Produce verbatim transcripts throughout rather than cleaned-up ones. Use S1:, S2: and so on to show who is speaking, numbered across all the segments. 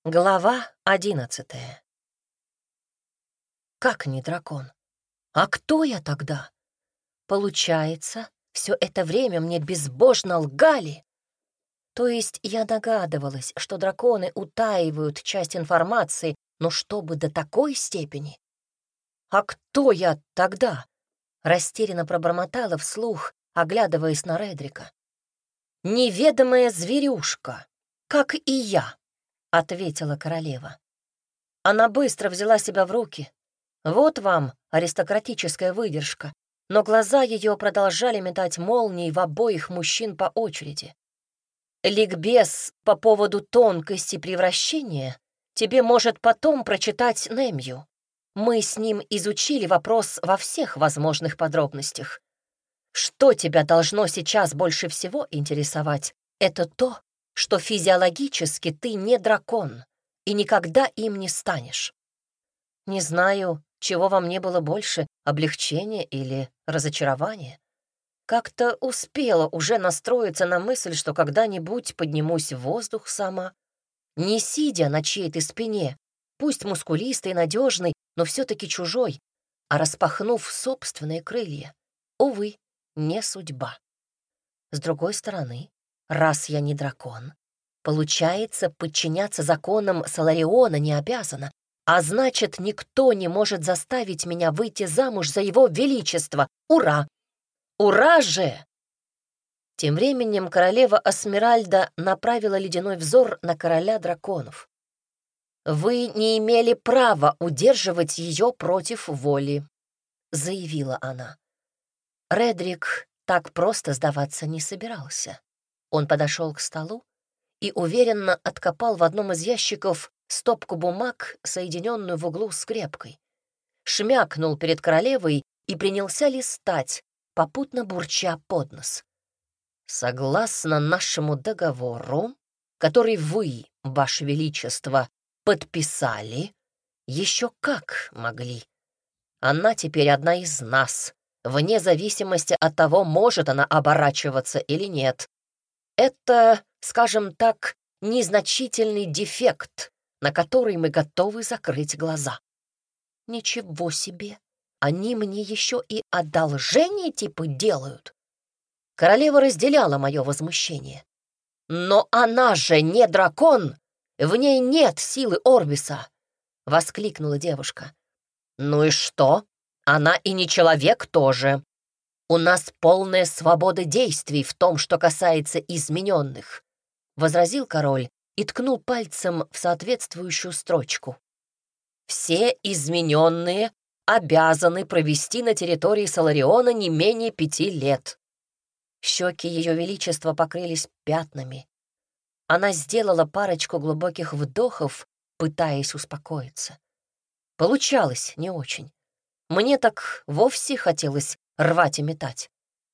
S1: Глава одиннадцатая. Как не дракон? А кто я тогда? Получается, все это время мне безбожно лгали. То есть я догадывалась, что драконы утаивают часть информации, но чтобы до такой степени? А кто я тогда? Растерянно пробормотала вслух, оглядываясь на Редрика. Неведомая зверюшка, как и я, ответила королева. Она быстро взяла себя в руки. Вот вам аристократическая выдержка, но глаза ее продолжали метать молнии в обоих мужчин по очереди. Ликбез по поводу тонкости превращения тебе может потом прочитать Немью. Мы с ним изучили вопрос во всех возможных подробностях. Что тебя должно сейчас больше всего интересовать, это то, что физиологически ты не дракон и никогда им не станешь. Не знаю, чего во мне было больше, облегчение или разочарование. Как-то успела уже настроиться на мысль, что когда-нибудь поднимусь в воздух сама, не сидя на чьей-то спине, пусть мускулистый и надежный, но все-таки чужой, а распахнув собственные крылья. Увы, не судьба. С другой стороны, раз я не дракон, получается, подчиняться законам Солариона не обязана, а значит, никто не может заставить меня выйти замуж за его величество. Ура! Ура же! Тем временем королева Асмеральда направила ледяной взор на короля драконов. «Вы не имели права удерживать ее против воли», — заявила она. Редрик так просто сдаваться не собирался. Он подошел к столу и уверенно откопал в одном из ящиков стопку бумаг, соединенную в углу скрепкой. Шмякнул перед королевой и принялся листать, попутно бурча под нос. «Согласно нашему договору, который вы, ваше величество, подписали, еще как могли. Она теперь одна из нас, вне зависимости от того, может она оборачиваться или нет. Это, скажем так, незначительный дефект, на который мы готовы закрыть глаза». Ничего себе! Они мне еще и одолжение типа делают. Королева разделяла мое возмущение. «Но она же не дракон! В ней нет силы Орбиса!» — воскликнула девушка. «Ну и что? Она и не человек тоже. У нас полная свобода действий в том, что касается измененных», — возразил король и ткнул пальцем в соответствующую строчку. «Все измененные обязаны провести на территории Солариона не менее пяти лет». Щеки ее величества покрылись пятнами. Она сделала парочку глубоких вдохов, пытаясь успокоиться. Получалось не очень. Мне так вовсе хотелось рвать и метать.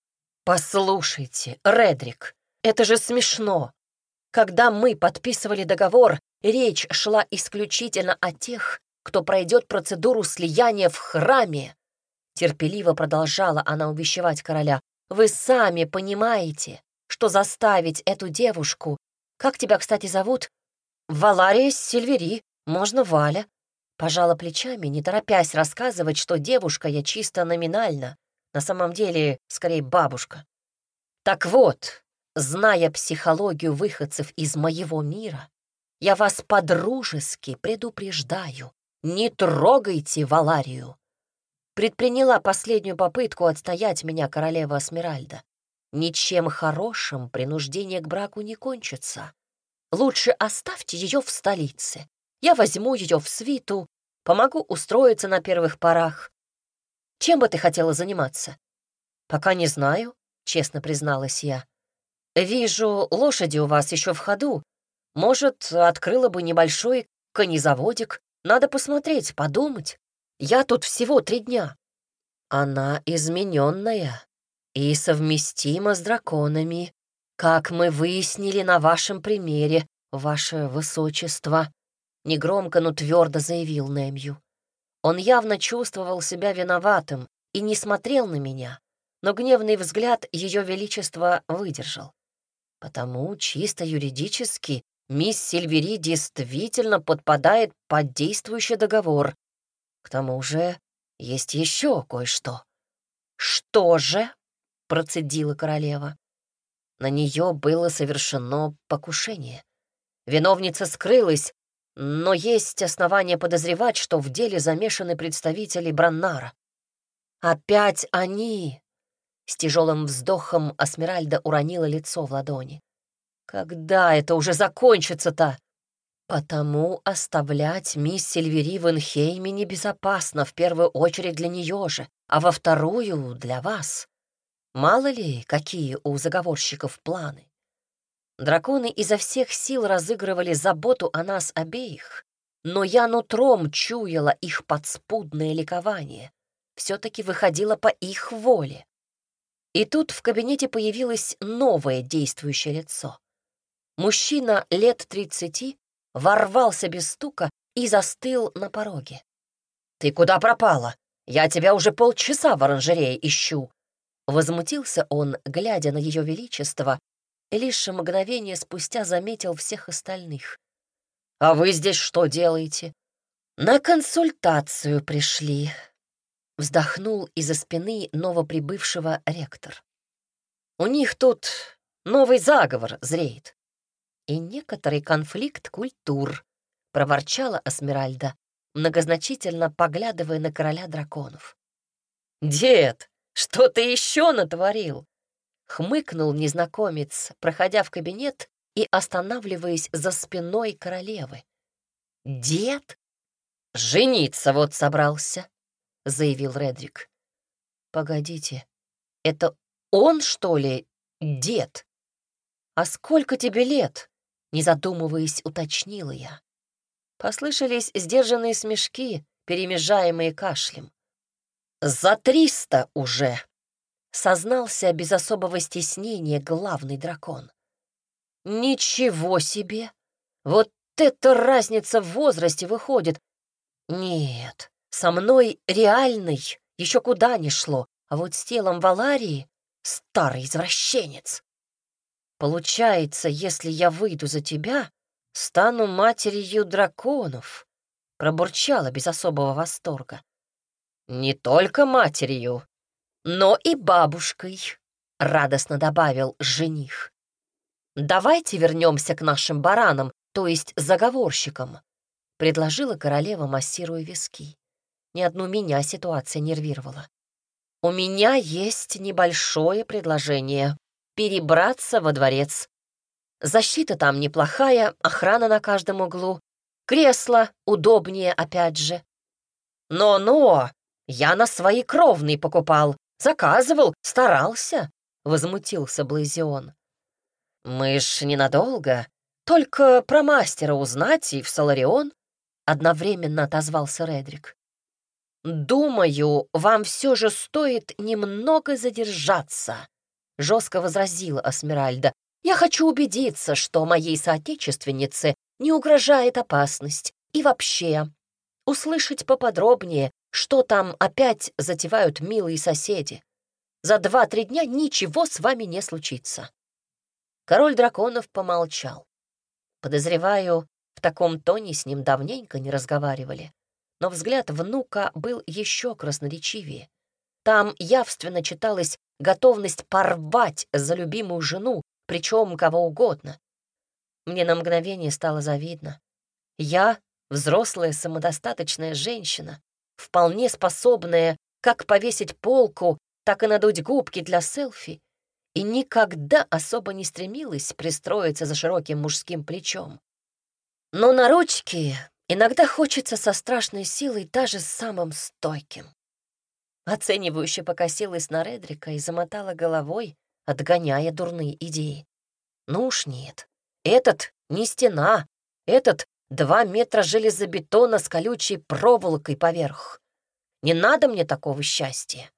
S1: «Послушайте, Редрик, это же смешно. Когда мы подписывали договор, речь шла исключительно о тех, кто пройдет процедуру слияния в храме», терпеливо продолжала она увещевать короля. «Вы сами понимаете, что заставить эту девушку... Как тебя, кстати, зовут?» «Валария Сильвери, можно Валя». Пожала плечами, не торопясь рассказывать, что девушка я чисто номинально, на самом деле, скорее, бабушка. «Так вот, зная психологию выходцев из моего мира, я вас подружески предупреждаю, не трогайте Валарию». Предприняла последнюю попытку отстоять меня королева Асмеральда. Ничем хорошим принуждение к браку не кончится. Лучше оставьте ее в столице. Я возьму ее в свиту, помогу устроиться на первых порах. Чем бы ты хотела заниматься? Пока не знаю, честно призналась я. Вижу, лошади у вас еще в ходу. Может, открыла бы небольшой конезаводик. Надо посмотреть, подумать. Я тут всего три дня. Она измененная и совместима с драконами, как мы выяснили на вашем примере, ваше высочество, негромко, но твердо заявил Немью. Он явно чувствовал себя виноватым и не смотрел на меня, но гневный взгляд ее величества выдержал. Потому чисто юридически мисс Сильвери действительно подпадает под действующий договор. К тому же есть еще кое-что». «Что же?» — процедила королева. На нее было совершено покушение. Виновница скрылась, но есть основания подозревать, что в деле замешаны представители Браннара. «Опять они!» С тяжелым вздохом Асмеральда уронила лицо в ладони. «Когда это уже закончится-то?» «Потому оставлять мисс Сильвери в Инхейме небезопасно, в первую очередь для нее же, а во вторую — для вас. Мало ли, какие у заговорщиков планы. Драконы изо всех сил разыгрывали заботу о нас обеих, но я нутром чуяла их подспудное ликование. Все-таки выходило по их воле. И тут в кабинете появилось новое действующее лицо. Мужчина лет тридцати ворвался без стука и застыл на пороге. «Ты куда пропала? Я тебя уже полчаса в оранжерее ищу!» Возмутился он, глядя на ее величество, и лишь мгновение спустя заметил всех остальных. «А вы здесь что делаете?» «На консультацию пришли», — вздохнул из-за спины новоприбывшего ректор. «У них тут новый заговор зреет. И некоторый конфликт культур», — проворчала Асмеральда, многозначительно поглядывая на короля драконов. «Дед, что ты еще натворил?» — хмыкнул незнакомец, проходя в кабинет и останавливаясь за спиной королевы. «Дед? Жениться вот собрался», — заявил Редрик. «Погодите, это он, что ли, дед? А сколько тебе лет?» — не задумываясь, уточнила я. Послышались сдержанные смешки, перемежаемые кашлем. «За триста уже!» — сознался без особого стеснения главный дракон. «Ничего себе! Вот это разница в возрасте выходит! Нет, со мной реальный еще куда ни шло, а вот с телом Валарии старый извращенец. Получается, если я выйду за тебя, стану матерью драконов», — пробурчала без особого восторга. «Не только матерью, но и бабушкой», — радостно добавил жених. «Давайте вернемся к нашим баранам, то есть заговорщикам», — предложила королева, массируя виски. Ни одну меня ситуация нервировала. «У меня есть небольшое предложение — перебраться во дворец. Защита там неплохая, охрана на каждом углу, кресло удобнее опять же. Но-но, я на свои кровные покупал, заказывал, старался», — возмутился Блазион. «Мы ж ненадолго, только про мастера узнать и в Соларион», — одновременно отозвался Редрик. «Думаю, вам все же стоит немного задержаться», — жестко возразила Асмеральда. «Я хочу убедиться, что моей соотечественнице не угрожает опасность, и вообще услышать поподробнее, что там опять затевают милые соседи. За два-три дня ничего с вами не случится». Король драконов помолчал. Подозреваю, в таком тоне с ним давненько не разговаривали. Но взгляд внука был еще красноречивее. Там явственно читалась готовность порвать за любимую жену, причем кого угодно. Мне на мгновение стало завидно. Я, взрослая самодостаточная женщина, вполне способная как повесить полку, так и надуть губки для селфи, и никогда особо не стремилась пристроиться за широким мужским плечом. Но на ручки иногда хочется со страшной силой, даже с самым стойким. Оценивающе покосилась на Редрика и замотала головой, отгоняя дурные идеи. Ну уж нет, этот не стена, этот два метра железобетона с колючей проволокой поверх. Не надо мне такого счастья.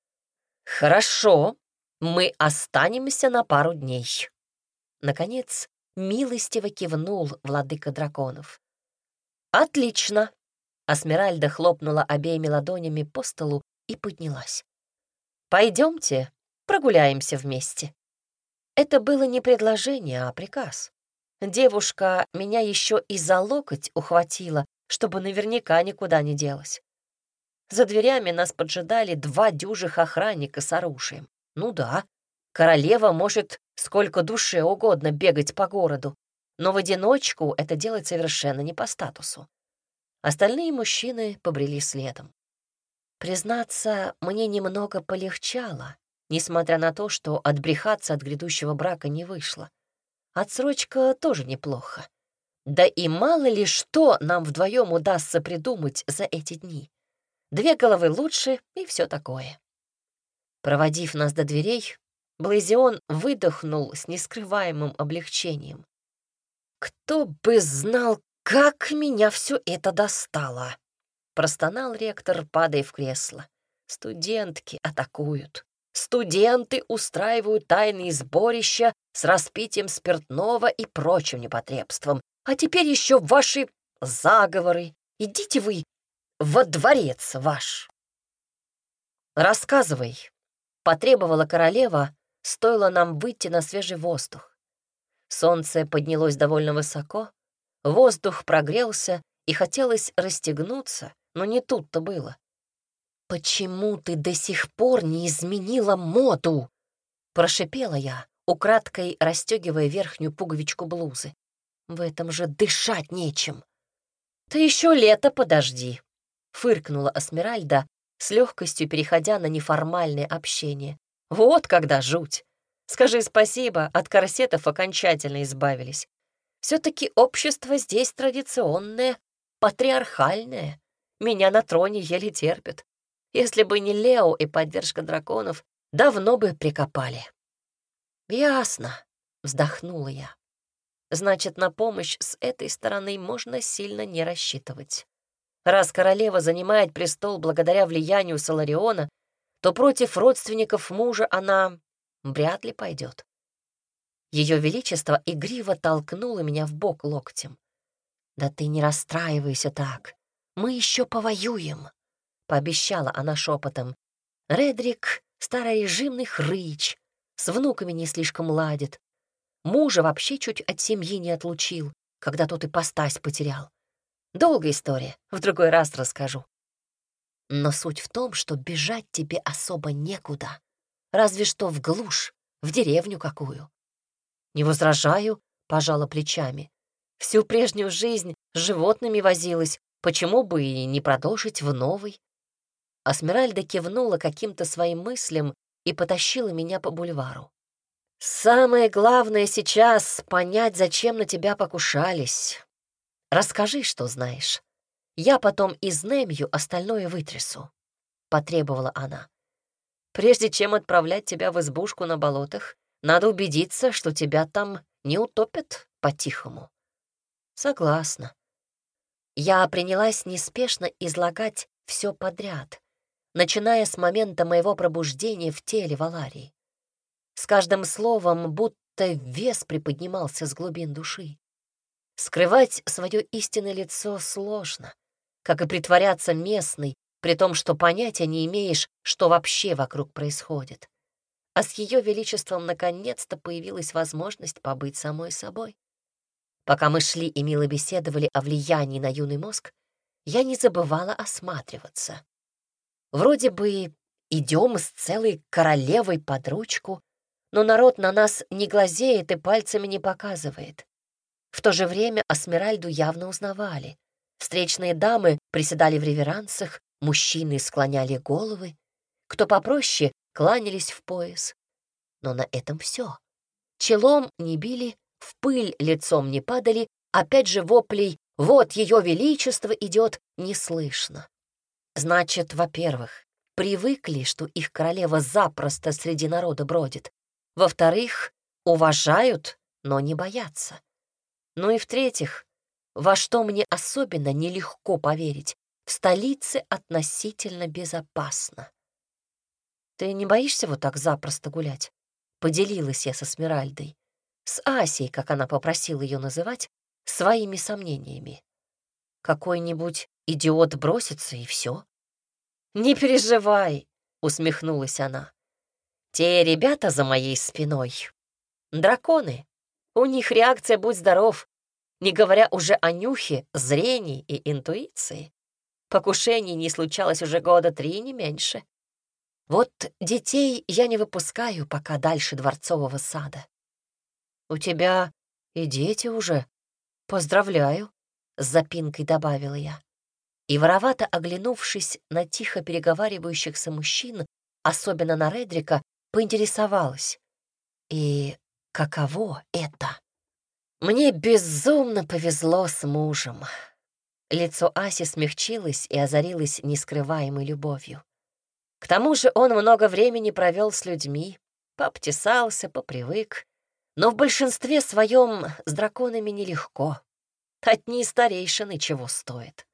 S1: Хорошо, мы останемся на пару дней. Наконец, милостиво кивнул владыка драконов. Отлично. Асмеральда хлопнула обеими ладонями по столу и поднялась. Пойдемте, прогуляемся вместе. Это было не предложение, а приказ. Девушка меня еще и за локоть ухватила, чтобы наверняка никуда не делась. За дверями нас поджидали два дюжих охранника с оружием. Ну да, королева может сколько душе угодно бегать по городу, но в одиночку это делать совершенно не по статусу. Остальные мужчины побрели следом. Признаться, мне немного полегчало, несмотря на то, что отбрехаться от грядущего брака не вышло. Отсрочка тоже неплохо. Да и мало ли что нам вдвоем удастся придумать за эти дни. Две головы лучше и все такое. Проводив нас до дверей, Блазион выдохнул с нескрываемым облегчением. «Кто бы знал, как меня все это достало!» — простонал ректор, падая в кресло. «Студентки атакуют. Студенты устраивают тайные сборища с распитием спиртного и прочим непотребством. А теперь еще ваши заговоры. Идите вы во дворец ваш!» «Рассказывай», — потребовала королева, стоило нам выйти на свежий воздух. Солнце поднялось довольно высоко, воздух прогрелся, и хотелось расстегнуться, но не тут-то было. «Почему ты до сих пор не изменила моду?» — прошипела я, украдкой расстегивая верхнюю пуговичку блузы. «В этом же дышать нечем». «Ты еще лето подожди», — фыркнула Эсмеральда, с легкостью переходя на неформальное общение. «Вот когда жуть! Скажи спасибо, от корсетов окончательно избавились. Все-таки общество здесь традиционное, патриархальное. Меня на троне еле терпят. Если бы не Лео и поддержка драконов, давно бы прикопали». «Ясно», — вздохнула я. «Значит, на помощь с этой стороны можно сильно не рассчитывать. Раз королева занимает престол благодаря влиянию Солариона, то против родственников мужа она вряд ли пойдет». Ее Величество игриво толкнуло меня в бок локтем. «Да ты не расстраивайся так. Мы еще повоюем», — пообещала она шепотом. «Редрик — старорежимный хрыч, с внуками не слишком ладит. Мужа вообще чуть от семьи не отлучил, когда тот ипостась потерял. Долгая история, в другой раз расскажу. Но суть в том, что бежать тебе особо некуда, разве что в глушь, в деревню какую». «Не возражаю», — пожала плечами. «Всю прежнюю жизнь с животными возилась, почему бы и не продолжить в новой?» Эсмеральда кивнула каким-то своим мыслям и потащила меня по бульвару. «Самое главное сейчас — понять, зачем на тебя покушались. Расскажи, что знаешь. Я потом из Немью остальное вытрясу», — потребовала она. «Прежде чем отправлять тебя в избушку на болотах, надо убедиться, что тебя там не утопят по-тихому». «Согласна». Я принялась неспешно излагать все подряд, начиная с момента моего пробуждения в теле Валарии. С каждым словом будто вес приподнимался с глубин души. Скрывать свое истинное лицо сложно, как и притворяться местной, при том, что понятия не имеешь, что вообще вокруг происходит. А с Ее Величеством наконец-то появилась возможность побыть самой собой. Пока мы шли и мило беседовали о влиянии на юный мозг, я не забывала осматриваться. Вроде бы идем с целой королевой под ручку, но народ на нас не глазеет и пальцами не показывает. В то же время Эсмеральду явно узнавали. Встречные дамы приседали в реверансах, мужчины склоняли головы, кто попроще кланялись в пояс. Но на этом все. Челом не били, в пыль лицом не падали, опять же воплей «Вот Ее Величество идет» не слышно. Значит, во-первых, привыкли, что их королева запросто среди народа бродит. Во-вторых, уважают, но не боятся. Ну и в-третьих, во что мне особенно нелегко поверить, в столице относительно безопасно. «Ты не боишься вот так запросто гулять?» — поделилась я со Эсмеральдой, с Асей, как она попросила ее называть, своими сомнениями. «Какой-нибудь идиот бросится, и все». «Не переживай», — усмехнулась она. «Те ребята за моей спиной — драконы, У них реакция «будь здоров», не говоря уже о нюхе, зрении и интуиции. Покушений не случалось уже года три, не меньше. Вот детей я не выпускаю пока дальше Дворцового сада. У тебя и дети уже. Поздравляю, с запинкой добавила я. И воровато оглянувшись на тихо переговаривающихся мужчин, особенно на Редрика, поинтересовалась. И каково это? Мне безумно повезло с мужем. Лицо Аси смягчилось и озарилось нескрываемой любовью. К тому же он много времени провел с людьми, пообтесался, попривык, но в большинстве своем с драконами нелегко. Одни старейшины чего стоят.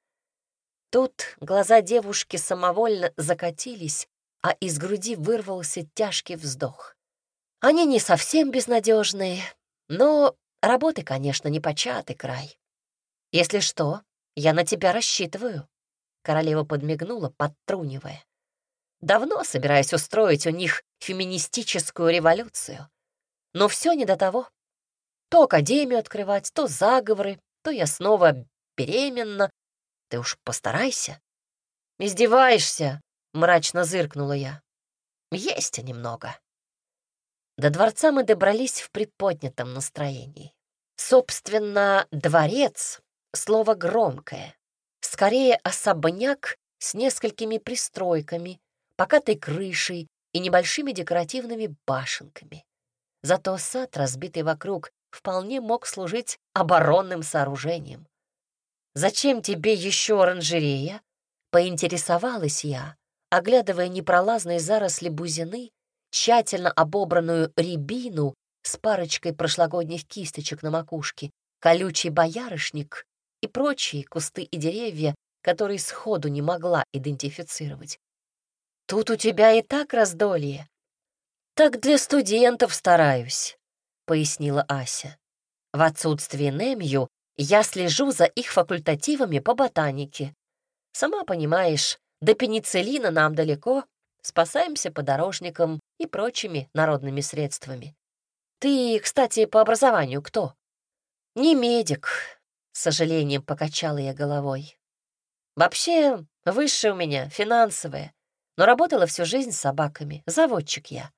S1: Тут глаза девушки самовольно закатились, а из груди вырвался тяжкий вздох. Они не совсем безнадежные, но работы, конечно, непочатый край. Если что, я на тебя рассчитываю. Королева подмигнула, подтрунивая. Давно собираюсь устроить у них феминистическую революцию. Но все не до того. То академию открывать, то заговоры, то я снова беременна. Ты уж постарайся. Издеваешься, мрачно зыркнула я. Есть немного. До дворца мы добрались в приподнятом настроении. Собственно, дворец — слово громкое. Скорее, особняк с несколькими пристройками, покатой крышей и небольшими декоративными башенками. Зато сад, разбитый вокруг, вполне мог служить оборонным сооружением. «Зачем тебе еще оранжерея?» — поинтересовалась я, оглядывая непролазные заросли бузины, тщательно обобранную рябину с парочкой прошлогодних кисточек на макушке, колючий боярышник и прочие кусты и деревья, которые сходу не могла идентифицировать. «Тут у тебя и так раздолье». «Так для студентов стараюсь», — пояснила Ася. «В отсутствие Немью я слежу за их факультативами по ботанике. Сама понимаешь, до пенициллина нам далеко, спасаемся подорожником и прочими народными средствами. Ты, кстати, по образованию кто?» «Не медик», — с сожалением покачала я головой. «Вообще, высшее у меня финансовое, но работала всю жизнь с собаками, заводчик я».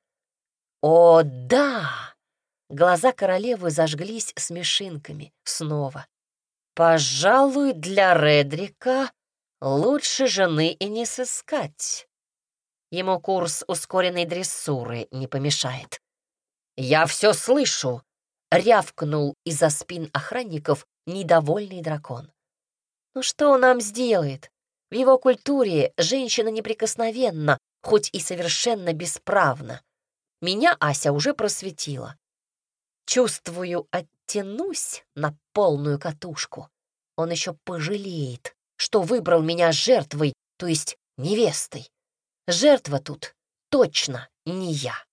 S1: «О, да!» Глаза королевы зажглись смешинками снова. «Пожалуй, для Редрика лучше жены и не сыскать. Ему курс ускоренной дрессуры не помешает». «Я все слышу!» — рявкнул из-за спин охранников недовольный дракон. «Ну что он нам сделает? В его культуре женщина неприкосновенна, хоть и совершенно бесправна. Меня Ася уже просветила. Чувствую, оттянусь на полную катушку. Он еще пожалеет, что выбрал меня жертвой, то есть невестой. Жертва тут точно не я».